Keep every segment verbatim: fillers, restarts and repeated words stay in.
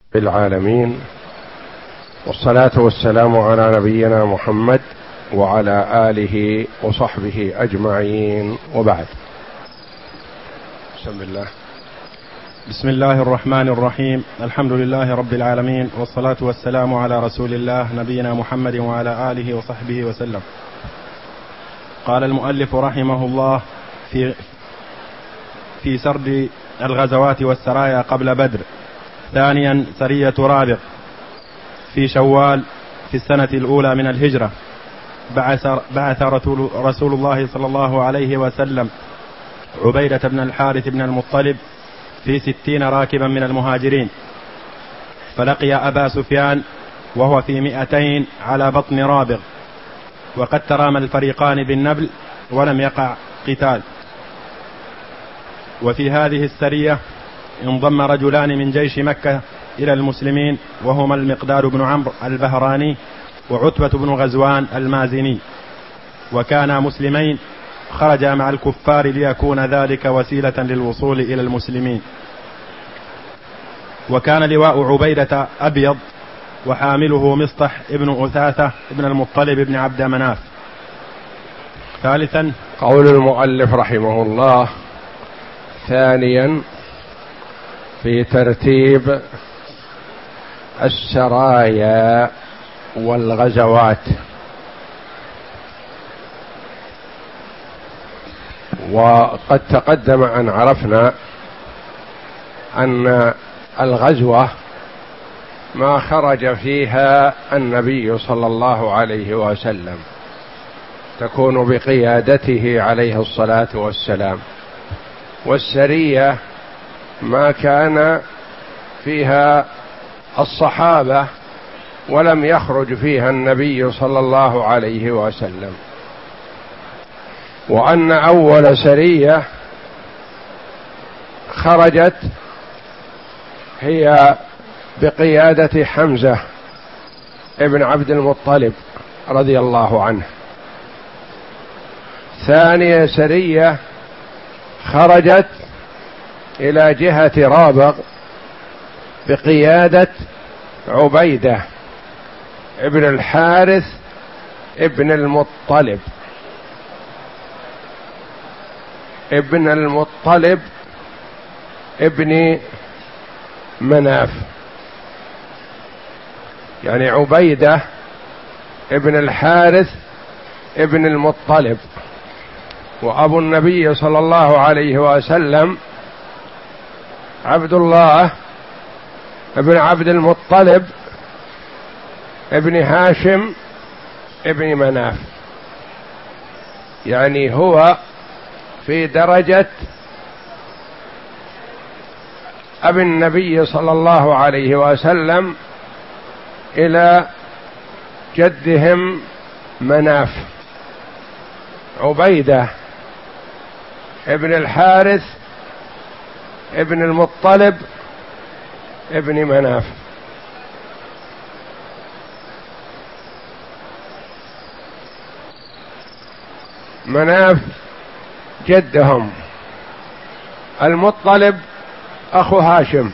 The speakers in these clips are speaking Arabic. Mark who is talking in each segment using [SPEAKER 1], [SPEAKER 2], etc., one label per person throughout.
[SPEAKER 1] بالعالمين، والصلاة والسلام على نبينا محمد وعلى آله وصحبه أجمعين، وبعد. بسم الله.
[SPEAKER 2] بسم الله الرحمن الرحيم. الحمد لله رب العالمين، والصلاة والسلام على رسول الله نبينا محمد وعلى آله وصحبه وسلم. قال المؤلف رحمه الله في في سرد الغزوات والسرايا قبل بدر: ثانيا سرية رابغ في شوال في السنة الأولى من الهجرة. بعث, بعث رسول, رسول الله صلى الله عليه وسلم عبيدة بن الحارث بن المطلب في ستين راكبا من المهاجرين، فلقي أبا سفيان وهو في مئتين على بطن رابغ، وقد ترامى الفريقان بالنبل ولم يقع قتال. وفي هذه السرية انضم رجلان من جيش مكة إلى المسلمين، وهما المقدار بن عمرو البهراني وعتبة بن غزوان المازني، وكانا مسلمين خرجا مع الكفار ليكون ذلك وسيلة للوصول إلى المسلمين. وكان لواء عبيدة أبيض، وحامله مصطح ابن أثاثة ابن المطلب بن عبد مناف. ثالثا
[SPEAKER 1] قول المؤلف رحمه الله: ثانيا في ترتيب السرايا والغزوات. وقد تقدم أن عرفنا أن الغزوة ما خرج فيها النبي صلى الله عليه وسلم تكون بقيادته عليه الصلاة والسلام، والسرية ما كان فيها الصحابة ولم يخرج فيها النبي صلى الله عليه وسلم. وأن أول سرية خرجت هي بقيادة حمزة ابن عبد المطلب رضي الله عنه. ثانية سرية خرجت إلى جهة رابغ بقيادة عبيدة ابن الحارث ابن المطلب ابن المطلب ابن مناف، يعني عبيدة ابن الحارث ابن المطلب. وأبو النبي صلى الله عليه وسلم عبد الله ابن عبد المطلب ابن هاشم ابن مناف، يعني هو في درجة أبي النبي صلى الله عليه وسلم إلى جدهم مناف. عبيدة ابن الحارث ابن المطلب ابن مناف. مناف جدهم، المطلب أخو هاشم،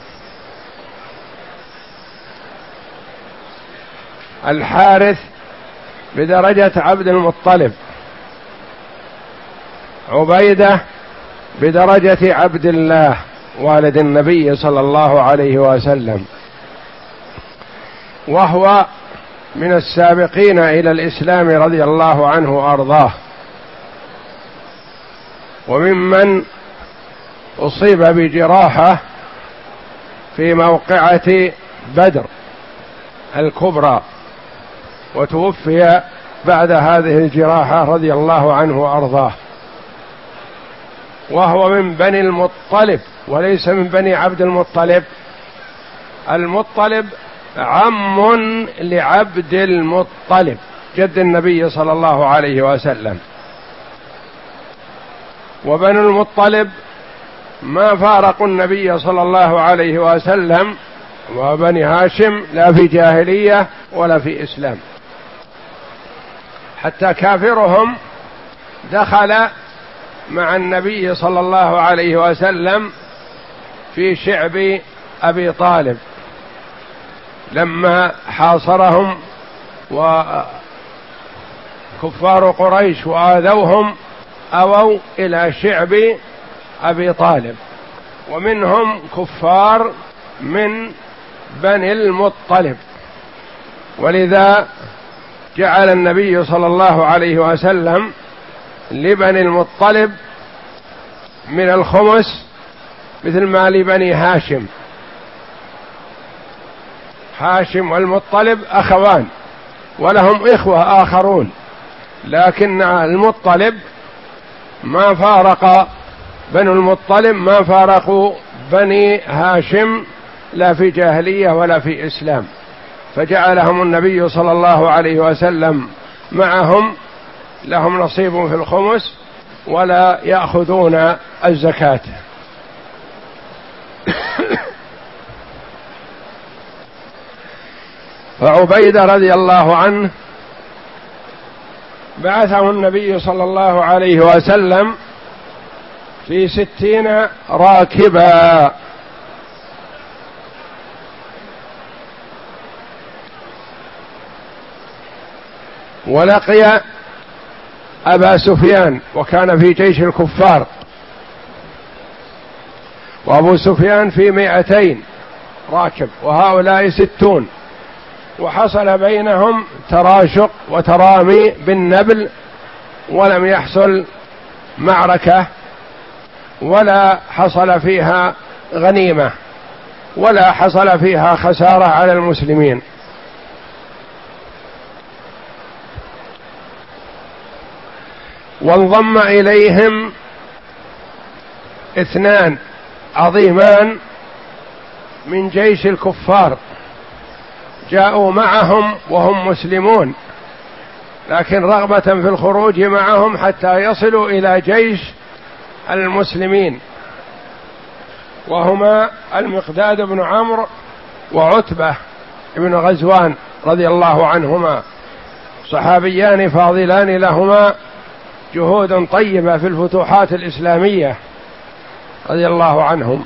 [SPEAKER 1] الحارث بدرجة عبد المطلب، عبيدة بدرجة عبد الله والد النبي صلى الله عليه وسلم، وهو من السابقين إلى الإسلام رضي الله عنه وأرضاه، وممن أصيب بجراحة في موقعة بدر الكبرى، وتوفي بعد هذه الجراحة رضي الله عنه وأرضاه. وهو من بني المطلب وليس من بني عبد المطلب. المطلب عم لعبد المطلب جد النبي صلى الله عليه وسلم، وبنو المطلب ما فارقوا النبي صلى الله عليه وسلم، وبني هاشم لا في جاهلية ولا في إسلام، حتى كافرهم دخل مع النبي صلى الله عليه وسلم في شعب أبي طالب لما حاصرهم وكفار قريش وآذوهم أووا إلى شعب أبي طالب، ومنهم كفار من بني المطلب، ولذا جعل النبي صلى الله عليه وسلم لبني المطلب من الخمس مثل ما لبني هاشم. هاشم والمطلب أخوان ولهم إخوة آخرون، لكن المطلب ما فارق بنو المطلب ما فارقوا بني هاشم لا في جاهلية ولا في إسلام، فجعلهم النبي صلى الله عليه وسلم معهم، لهم نصيب في الخمس ولا يأخذون الزكاة. فعبيدة رضي الله عنه بعثه النبي صلى الله عليه وسلم في ستين راكبا، ولقي أبا سفيان وكان في جيش الكفار، وأبو سفيان في مائتين راكب وهؤلاء ستون، وحصل بينهم تراشق وترامي بالنبل، ولم يحصل معركة ولا حصل فيها غنيمة ولا حصل فيها خسارة على المسلمين. وانضم إليهم اثنان عظيمان من جيش الكفار جاءوا معهم وهم مسلمون، لكن رغبة في الخروج معهم حتى يصلوا إلى جيش المسلمين، وهما المقداد بن عمرو وعتبة بن غزوان رضي الله عنهما، صحابيان فاضلان لهما جهود طيبة في الفتوحات الإسلامية رضي الله عنهم.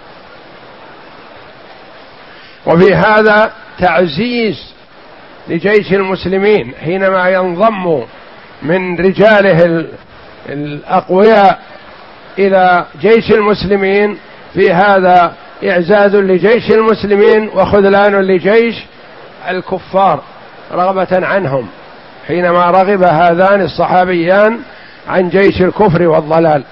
[SPEAKER 1] وفي هذا تعزيز لجيش المسلمين حينما ينضم من رجاله الأقوياء إلى جيش المسلمين، في هذا إعزاز لجيش المسلمين وخذلان لجيش الكفار رغبة عنهم، حينما رغب هذان الصحابيان عن جيش الكفر والضلال.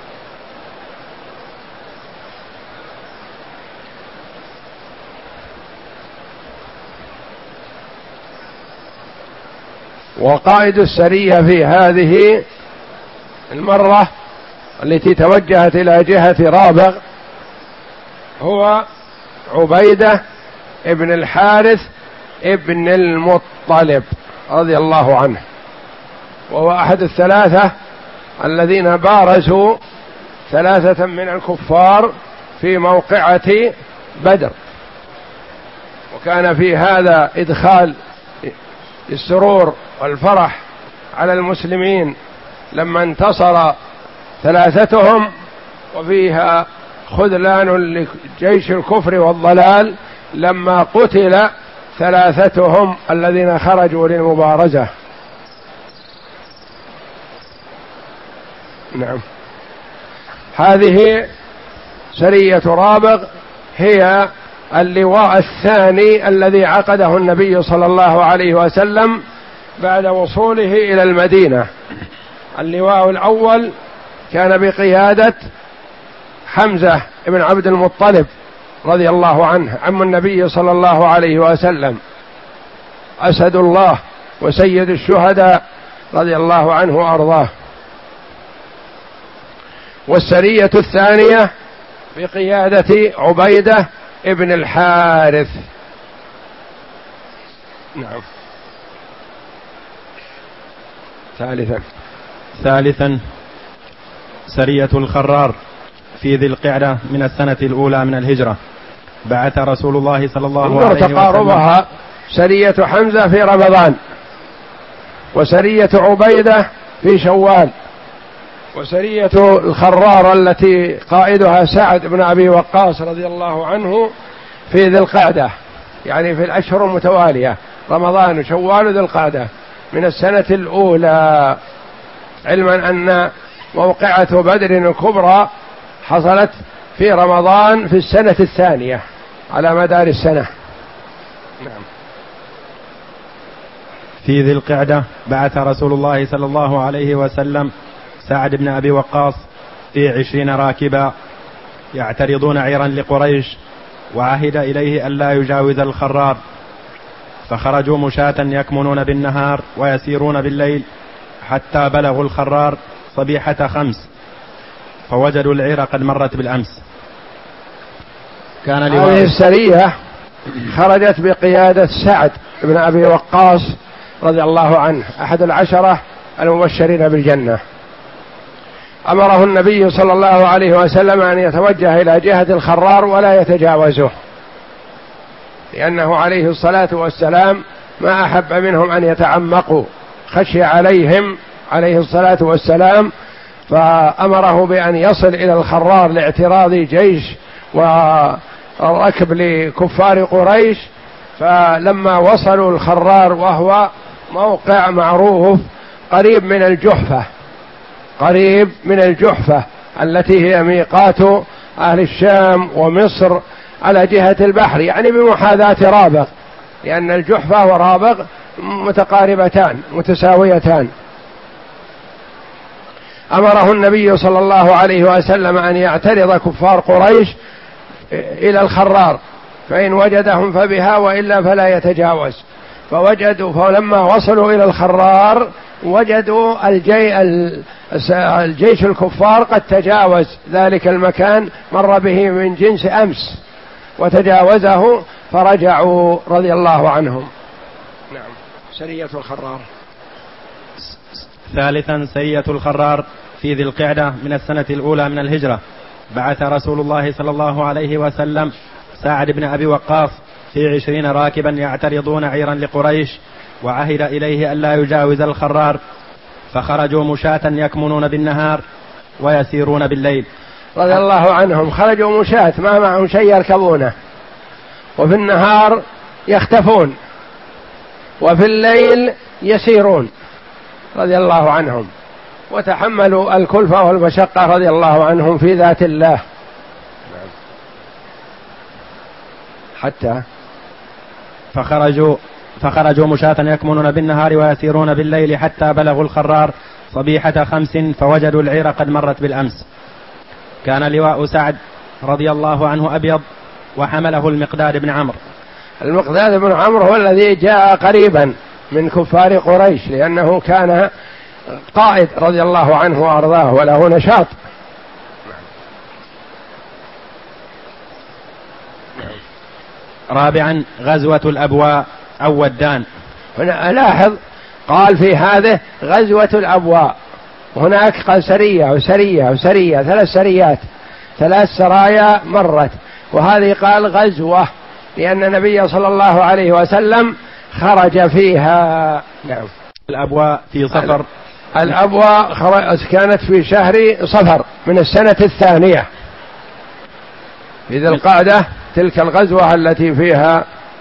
[SPEAKER 1] وقائد السرية في هذه المرة التي توجهت إلى جهة رابغ هو عبيدة ابن الحارث ابن المطلب رضي الله عنه، وهو أحد الثلاثة الذين بارزوا ثلاثة من الكفار في موقعة بدر، وكان في هذا إدخال السرور والفرح على المسلمين لما انتصر ثلاثتهم، وفيها خذلان لجيش الكفر والضلال لما قتل ثلاثتهم الذين خرجوا للمبارزة. نعم، هذه سرية رابغ هي اللواء الثاني الذي عقده النبي صلى الله عليه وسلم بعد وصوله إلى المدينة. اللواء الأول كان بقيادة حمزة بن عبد المطلب رضي الله عنه عم النبي صلى الله عليه وسلم، أسد الله وسيد الشهداء رضي الله عنه وأرضاه. والسرية الثانية بقيادة عبيدة ابن الحارث. نعم. ثالثا
[SPEAKER 2] ثالثا سرية الخرار في ذي القعدة من السنة الأولى من الهجرة، بعث رسول الله صلى الله عليه وسلم.
[SPEAKER 1] تقاربها سرية حمزة في رمضان، وسرية عبيدة في شوال، وسرية الخرار التي قائدها سعد بن أبي وقاص رضي الله عنه في ذي القعدة، يعني في الأشهر المتوالية، رمضان وشوال وذي القعدة من السنة الأولى، علما أن موقعة بدر الكبرى حصلت في رمضان في السنة الثانية على مدار السنة. نعم.
[SPEAKER 2] في ذي القعدة بعث رسول الله صلى الله عليه وسلم سعد بن أبي وقاص في عشرين راكبا يعترضون عيرا لقريش، وعهد إليه ألا يجاوز الخرار، فخرجوا مشاة يكمنون بالنهار ويسيرون بالليل حتى بلغوا الخرار صبيحة خمس، فوجدوا العير قد مرت بالأمس.
[SPEAKER 1] كان هذه السرية خرجت بقيادة سعد بن أبي وقاص رضي الله عنه، أحد العشرة المبشرين بالجنة. أمره النبي صلى الله عليه وسلم أن يتوجه إلى جهة الخرار ولا يتجاوزه، لأنه عليه الصلاة والسلام ما أحب منهم أن يتعمقوا، خشي عليهم عليه الصلاة والسلام، فأمره بأن يصل إلى الخرار لاعتراض جيش والركب لكفار قريش. فلما وصلوا الخرار وهو موقع معروف قريب من الجحفة، قريب من الجحفة التي هي ميقات أهل الشام ومصر على جهة البحر، يعني بمحاذاة رابغ، لأن الجحفة ورابغ متقاربتان متساويتان. أمره النبي صلى الله عليه وسلم أن يعترض كفار قريش إلى الخرار، فإن وجدهم فبها وإلا فلا يتجاوز. فوجدوا فلما وصلوا إلى الخرار وجدوا الجي الجيش الكفار قد تجاوز ذلك المكان، مر به من جنس أمس وتجاوزه، فرجعوا رضي الله عنهم. نعم. سرية الخرار.
[SPEAKER 2] ثالثا سرية الخرار في ذي القعدة من السنة الأولى من الهجرة. بعث رسول الله صلى الله عليه وسلم سعد بن أبي وقاص في عشرين راكبا يعترضون عيرا لقريش، وعهد إليه ألا يجاوز الخرار، فخرجوا مشاة يكمنون بالنهار ويسيرون بالليل.
[SPEAKER 1] رضي الله عنهم، خرجوا مشاة ما معهم شيء يركبونه، وفي النهار يختفون، وفي الليل يسيرون رضي الله عنهم، وتحملوا الكلفة والمشقة رضي الله عنهم في ذات الله. حتى
[SPEAKER 2] فخرجوا فخرجوا مشاة يكمنون بالنهار ويسيرون بالليل حتى بلغوا الخرار صبيحة خمس، فوجدوا العير قد مرت بالأمس. كان لواء سعد رضي الله عنه أبيض، وحمله المقداد بن عمرو.
[SPEAKER 1] المقداد بن عمرو هو الذي جاء قريبا من كفار قريش، لأنه كان قائد رضي الله عنه وأرضاه وله نشاط.
[SPEAKER 2] رابعا غزوة الأبواء أو ودان.
[SPEAKER 1] هنا ألاحظ قال في هذه غزوة الأبواء، هناك قال سرية وسرية وسرية، ثلاث سريات، ثلاث سرايا مرت، وهذه قال غزوة لأن النبي صلى الله عليه وسلم خرج فيها. نعم.
[SPEAKER 2] الأبواء في صفر.
[SPEAKER 1] الأبواء كانت في شهر صفر من السنة الثانية في ذي القعدة، تلك الغزوة التي فيها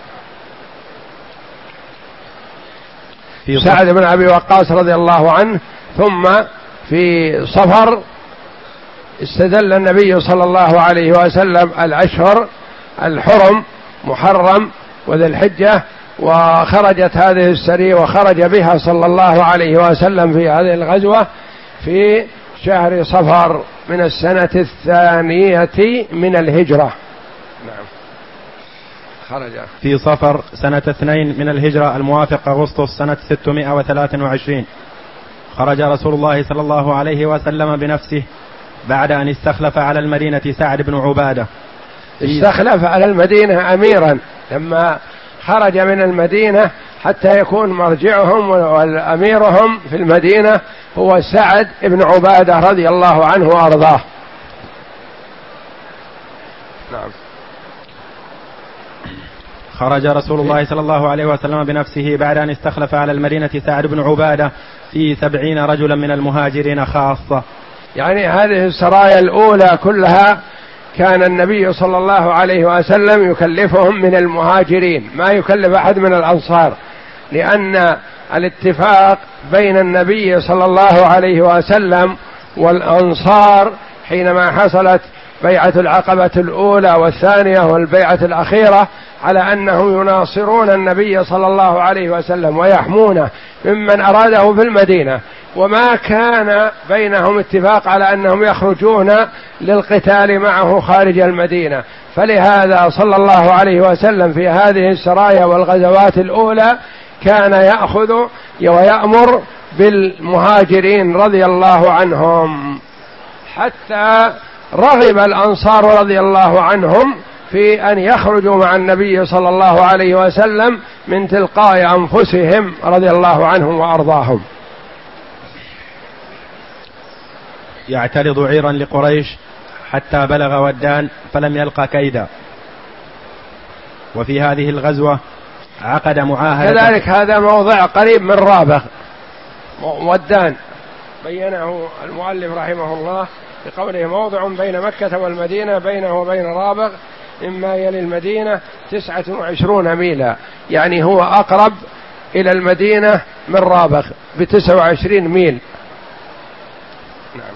[SPEAKER 1] في سعد بن أبي وقاص رضي الله عنه. ثم في صفر استدل النبي صلى الله عليه وسلم الأشهر الحرم محرم وذي الحجة، وخرجت هذه السرية وخرج بها صلى الله عليه وسلم في هذه الغزوة في شهر صفر من السنة الثانية من الهجرة. نعم. خرج
[SPEAKER 2] في صفر سنة اثنين من الهجرة الموافق أغسطس سنة ستمائة وثلاثة وعشرين. خرج رسول الله صلى الله عليه وسلم بنفسه بعد أن استخلف على المدينة سعد بن عبادة.
[SPEAKER 1] استخلف على المدينة أميرا، لما خرج من المدينة حتى يكون مرجعهم والأميرهم في المدينة هو سعد بن عبادة رضي الله عنه وأرضاه. نعم.
[SPEAKER 2] خرج رسول الله صلى الله عليه وسلم بنفسه بعد أن استخلف على المدينة سعد بن عبادة في سبعين رجلا من المهاجرين خاصة.
[SPEAKER 1] يعني هذه السرايا الأولى كلها كان النبي صلى الله عليه وسلم يكلفهم من المهاجرين، ما يكلف أحد من الأنصار، لأن الاتفاق بين النبي صلى الله عليه وسلم والأنصار حينما حصلت بيعة العقبة الأولى والثانية والبيعة الأخيرة على أنهم يناصرون النبي صلى الله عليه وسلم ويحمونه ممن أراده في المدينة، وما كان بينهم اتفاق على أنهم يخرجون للقتال معه خارج المدينة. فلهذا صلى الله عليه وسلم في هذه السرايا والغزوات الأولى كان يأخذ ويأمر بالمهاجرين رضي الله عنهم، حتى رغب الأنصار رضي الله عنهم في أن يخرجوا مع النبي صلى الله عليه وسلم من تلقاء أنفسهم رضي الله عنهم وأرضاهم.
[SPEAKER 2] يعترض عيرا لقريش حتى بلغ ودان فلم يلقى كيدا. وفي هذه الغزوة عقد معاهدة.
[SPEAKER 1] كذلك هذا موضع قريب من رابغ. ودان بينه المؤلف رحمه الله بقوله موضع بين مكة والمدينة بينه وبين رابغ مما يلي المدينة تسعة وعشرون ميلا، يعني هو أقرب إلى المدينة من رابغ بتسعة وعشرين ميل. نعم.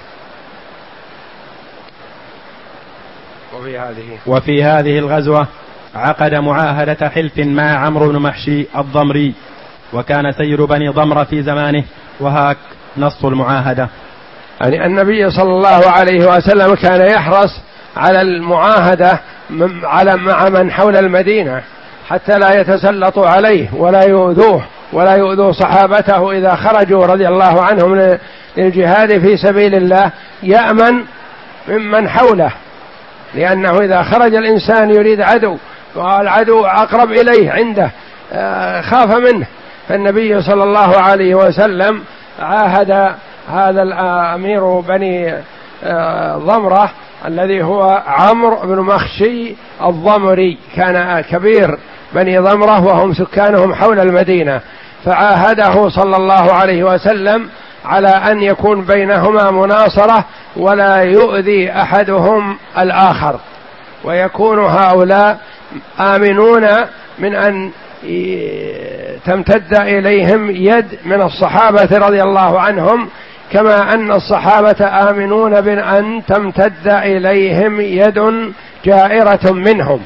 [SPEAKER 1] وفي هذه
[SPEAKER 2] وفي هذه الغزوة عقد معاهدة حلف مع عمرو بن محشي الضمري، وكان سيد بني ضمرة في زمانه، وهاك نص المعاهدة.
[SPEAKER 1] يعني النبي صلى الله عليه وسلم كان يحرص على المعاهدة على مع من حول المدينة حتى لا يتسلطوا عليه ولا يؤذوه ولا يؤذوا صحابته إذا خرجوا رضي الله عنهم للجهاد في سبيل الله، يأمن ممن حوله، لأنه إذا خرج الإنسان يريد عدو والعدو أقرب إليه عنده خاف منه. فالنبي صلى الله عليه وسلم عاهد هذا الأمير بني ضمرة الذي هو عمرو بن مخشي الضمري، كان كبير بني ضمرة وهم سكانهم حول المدينة، فعاهده صلى الله عليه وسلم على أن يكون بينهما مناصرة ولا يؤذي أحدهم الآخر، ويكون هؤلاء آمنون من أن تمتد إليهم يد من الصحابة رضي الله عنهم، كما أن الصحابة آمنون بأن تمتد إليهم يد جائرة منهم.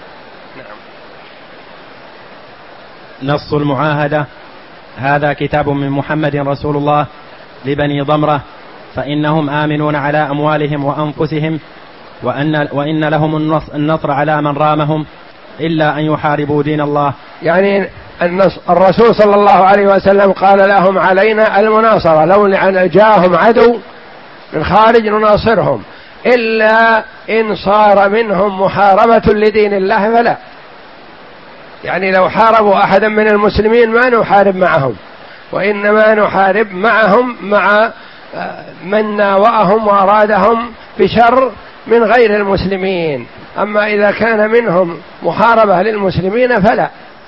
[SPEAKER 2] نص المعاهدة: هذا كتاب من محمد رسول الله لبني ضمرة، فإنهم آمنون على أموالهم وأنفسهم، وأن, وإن لهم النصر على من رامهم إلا أن يحاربوا دين الله.
[SPEAKER 1] يعني الرسول صلى الله عليه وسلم قال لهم علينا المناصرة، لو جاءهم عدو من خارج نناصرهم، إلا إن صار منهم محاربة لدين الله فلا. يعني لو حاربوا أحدا من المسلمين ما نحارب معهم، وإنما نحارب معهم مع من ناوأهم وأرادهم بشر من غير المسلمين، أما إذا كان منهم محاربة للمسلمين فلا.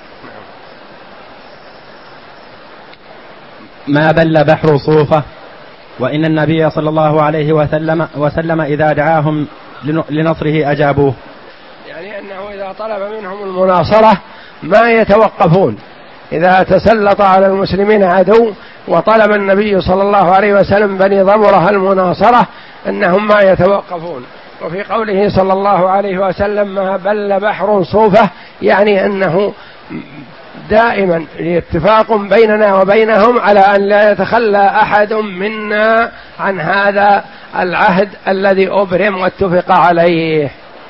[SPEAKER 2] ما بل بحر صوفة، وإن النبي صلى الله عليه وسلم, وسلم إذا دعاهم لنصره أجابوه.
[SPEAKER 1] يعني أنه إذا طلب منهم المناصرة ما يتوقفون، إذا تسلط على المسلمين عدو وطلب النبي صلى الله عليه وسلم بني ضمرة المناصرة أنهم ما يتوقفون. وفي قوله صلى الله عليه وسلم ما بل بحر صوفة، يعني أنه دائما اتفاق بيننا وبينهم على أن لا يتخلى أحد منا عن هذا العهد الذي أبرم واتفق عليه.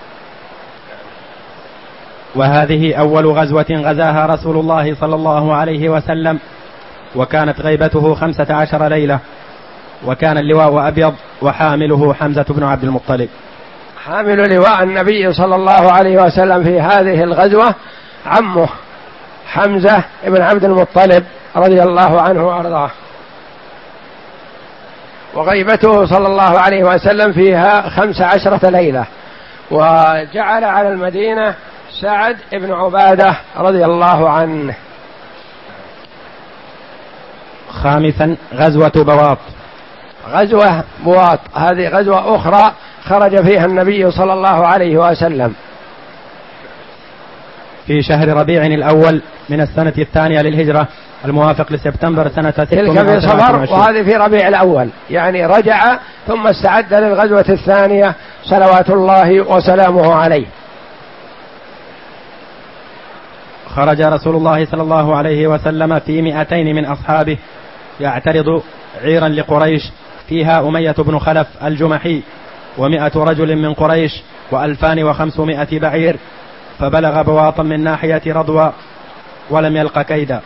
[SPEAKER 2] وهذه أول غزوة غزاها رسول الله صلى الله عليه وسلم، وكانت غيبته خمسة عشر ليلة، وكان اللواء أبيض وحامله حمزة بن عبد المطلب.
[SPEAKER 1] حامل لواء النبي صلى الله عليه وسلم في هذه الغزوة عمه حمزة بن عبد المطلب رضي الله عنه وأرضاه، وغيبته صلى الله عليه وسلم فيها خمس عشرة ليلة، وجعل على المدينة سعد بن عبادة رضي الله عنه.
[SPEAKER 2] خامسا غزوة بواط.
[SPEAKER 1] غزوة بواط هذه غزوة أخرى خرج فيها النبي صلى الله عليه وسلم؟
[SPEAKER 2] في شهر ربيع الأول من السنة الثانية للهجرة الموافق لسبتمبر سنة ستمائة
[SPEAKER 1] تلك في صفر وهذه في ربيع الأول، يعني رجع ثم استعد للغزوة الثانية صلوات الله وسلامه عليه.
[SPEAKER 2] خرج رسول الله صلى الله عليه وسلم في مئتين من أصحابه يعترض عيرا لقريش فيها أمية بن خلف الجمحي ومئة رجل من قريش وألفان وخمسمائة بعير، فبلغ بواطا من ناحية رضوى ولم يلق كيدا.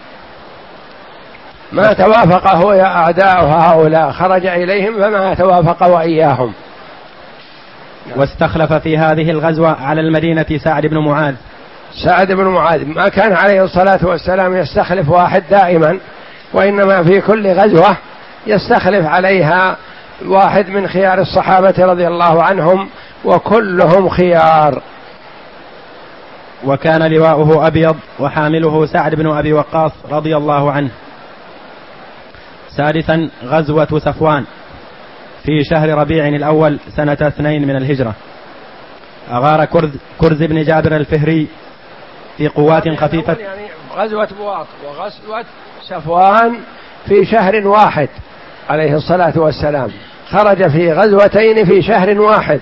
[SPEAKER 1] ما توافق هو يا أعداء هؤلاء، خرج إليهم فما توافق وإياهم.
[SPEAKER 2] واستخلف في هذه الغزوة على المدينة سعد بن معاذ.
[SPEAKER 1] سعد بن معاذ ما كان عليه الصلاة والسلام يستخلف واحد دائما، وإنما في كل غزوة يستخلف عليها واحد من خيار الصحابة رضي الله عنهم، وكلهم خيار.
[SPEAKER 2] وكان لواؤه أبيض وحامله سعد بن أبي وقاص رضي الله عنه. سادسا غزوة صفوان في شهر ربيع الأول سنة اثنين من الهجرة. أغار كرز, كرز بن جابر الفهري في قوات خفيفة،
[SPEAKER 1] يعني غزوة بواط وغزوة صفوان في شهر واحد عليه الصلاة والسلام، خرج في غزوتين في شهر واحد.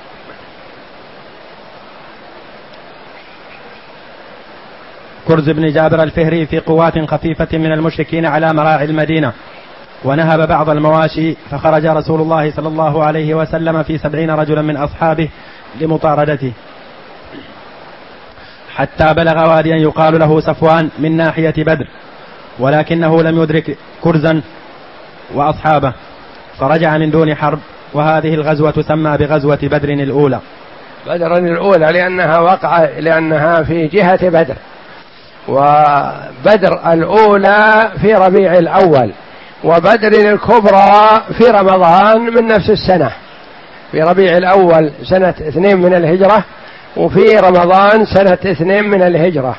[SPEAKER 2] كرز بن جابر الفهري في قوات خفيفة من المشركين على مراعي المدينة، ونهب بعض المواشي، فخرج رسول الله صلى الله عليه وسلم في سبعين رجلا من أصحابه لمطاردته حتى بلغ واديا يقال له صفوان من ناحية بدر، ولكنه لم يدرك كرزا وأصحابه فرجع من دون حرب. وهذه الغزوة تسمى بغزوة بدر الأولى.
[SPEAKER 1] بدر الأولى لأنها وقع لأنها في جهة بدر، وبدر الأولى في ربيع الأول، وبدر الكبرى في رمضان من نفس السنة، في ربيع الأول سنة اثنين من الهجرة، وفي رمضان سنة اثنين من الهجرة.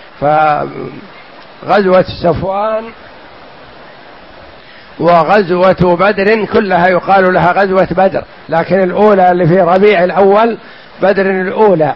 [SPEAKER 1] فغزوة صفوان وغزوة بدر كلها يقال لها غزوة بدر، لكن الأولى اللي في ربيع الأول بدر الأولى،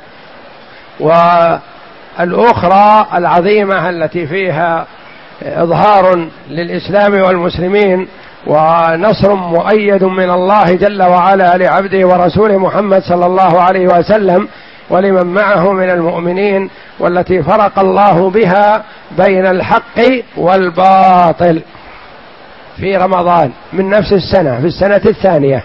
[SPEAKER 1] والأخرى العظيمة التي فيها إظهار للإسلام والمسلمين ونصر مؤيد من الله جل وعلا لعبده ورسوله محمد صلى الله عليه وسلم ولمن معه من المؤمنين، والتي فرق الله بها بين الحق والباطل في رمضان من نفس السنة في السنة الثانية.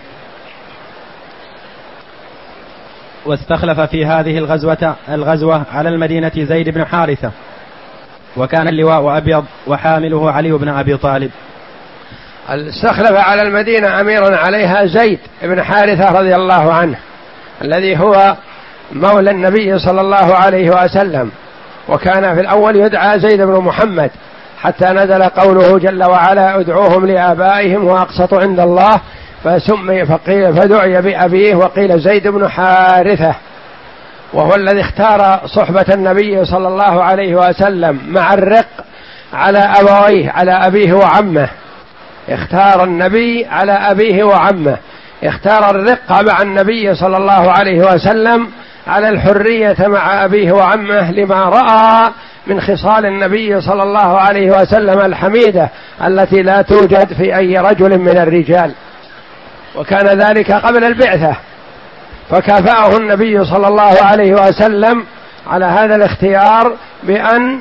[SPEAKER 2] واستخلف في هذه الغزوة الغزوة على المدينة زيد بن حارثة، وكان اللواء أبيض وحامله علي بن أبي طالب.
[SPEAKER 1] استخلف على المدينة أميرا عليها زيد بن حارثة رضي الله عنه، الذي هو مولى النبي صلى الله عليه وسلم، وكان في الأول يدعى زيد بن محمد، حتى نزل قوله جل وعلا ادعوهم لآبائهم وأقسطوا عند الله، فسمي فقيل فدعي بأبيه وقيل زيد بن حارثة، وهو الذي اختار صحبة النبي صلى الله عليه وسلم مع الرق على أبويه على أبيه وعمه. اختار النبي على أبيه وعمه، اختار الرق مع النبي صلى الله عليه وسلم على الحرية مع أبيه وعمه، لما رأى من خصال النبي صلى الله عليه وسلم الحميدة التي لا توجد في أي رجل من الرجال، وكان ذلك قبل البعثة، فكافأه النبي صلى الله عليه وسلم على هذا الاختيار بأن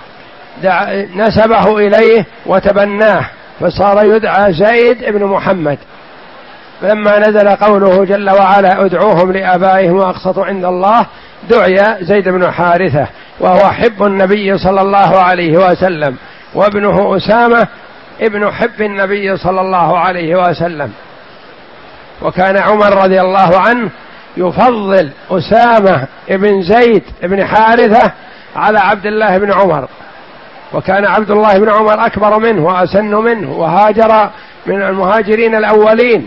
[SPEAKER 1] نسبه إليه وتبناه، فصار يدعى زيد بن محمد. فلما نزل قوله جل وعلا ادعوهم لآبائهم وأقسطوا عند الله، دعي زيد بن حارثة، وهو حب النبي صلى الله عليه وسلم، وابنه أسامة ابن حب النبي صلى الله عليه وسلم. وكان عمر رضي الله عنه يفضل أسامة ابن زيد ابن حارثة على عبد الله بن عمر، وكان عبد الله بن عمر أكبر منه وأسن منه وهاجر من المهاجرين الأولين،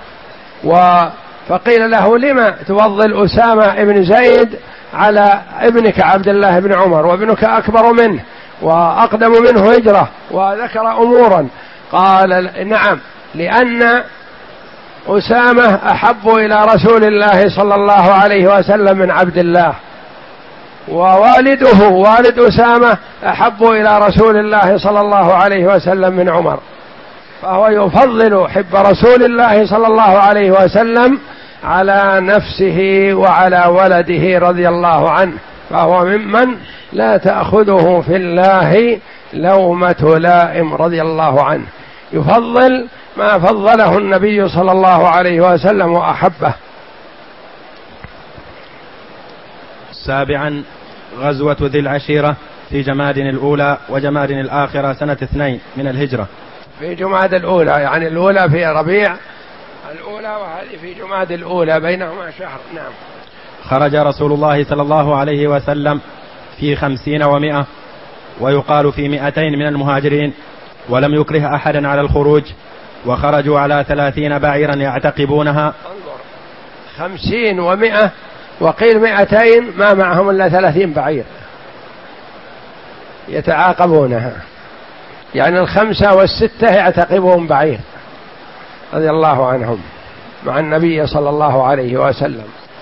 [SPEAKER 1] فقيل له لما تفضل أسامة ابن زيد على ابنك عبد الله بن عمر وابنك أكبر منه وأقدم منه هجرة، وذكر أمورا. قال نعم، لأن أسامة أحب إلى رسول الله صلى الله عليه وسلم من عبد الله، ووالده والد أسامة أحب إلى رسول الله صلى الله عليه وسلم من عمر، فهو يفضل حب رسول الله صلى الله عليه وسلم على نفسه وعلى ولده رضي الله عنه، فهو ممن لا تأخذه في الله لومة لائم رضي الله عنه، يفضل ما فضله النبي صلى الله عليه وسلم وأحبه.
[SPEAKER 2] سابعا غزوة ذي العشيرة في جماد الأولى وجماد الآخرة سنة اثنين من الهجرة.
[SPEAKER 1] في جماد الأولى يعني الأولى في ربيع الأولى وهذه في جماد الأولى بينهما شهر. نعم.
[SPEAKER 2] خرج رسول الله صلى الله عليه وسلم في خمسين ومائة، ويقال في مئتين من المهاجرين، ولم يكره أحدا على الخروج، وخرجوا على ثلاثين بعيرا يعتقبونها.
[SPEAKER 1] خمسين ومئة وقيل مئتين، ما معهم إلا ثلاثين بعير يتعاقبونها، يعني الخمسة والستة يعتقبون بعير رضي الله عنهم مع النبي صلى الله عليه وسلم.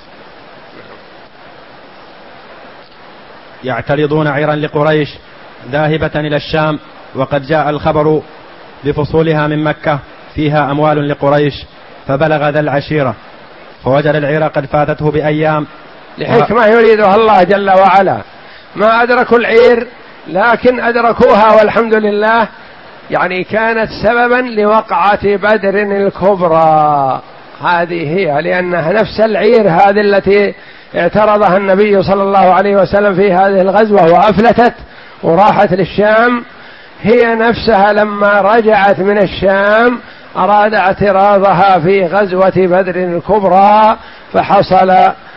[SPEAKER 2] يعترضون عيرا لقريش ذاهبة إلى الشام، وقد جاء الخبر بفصولها من مكة فيها أموال لقريش، فبلغ ذا العشيرة فوجد العير قد فاتته بأيام
[SPEAKER 1] لحكمة يريدها الله جل وعلا. ما أدركوا العير لكن أدركوها والحمد لله، يعني كانت سببا لوقعة بدر الكبرى. هذه هي، لأنها نفس العير هذه التي اعترضها النبي صلى الله عليه وسلم في هذه الغزوة وأفلتت وراحت للشام، هي نفسها لما رجعت من الشام أراد اعتراضها في غزوة بدر الكبرى، فحصل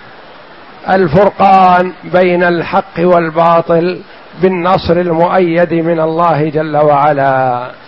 [SPEAKER 1] الفرقان بين الحق والباطل بالنصر المؤيد من الله جل وعلا.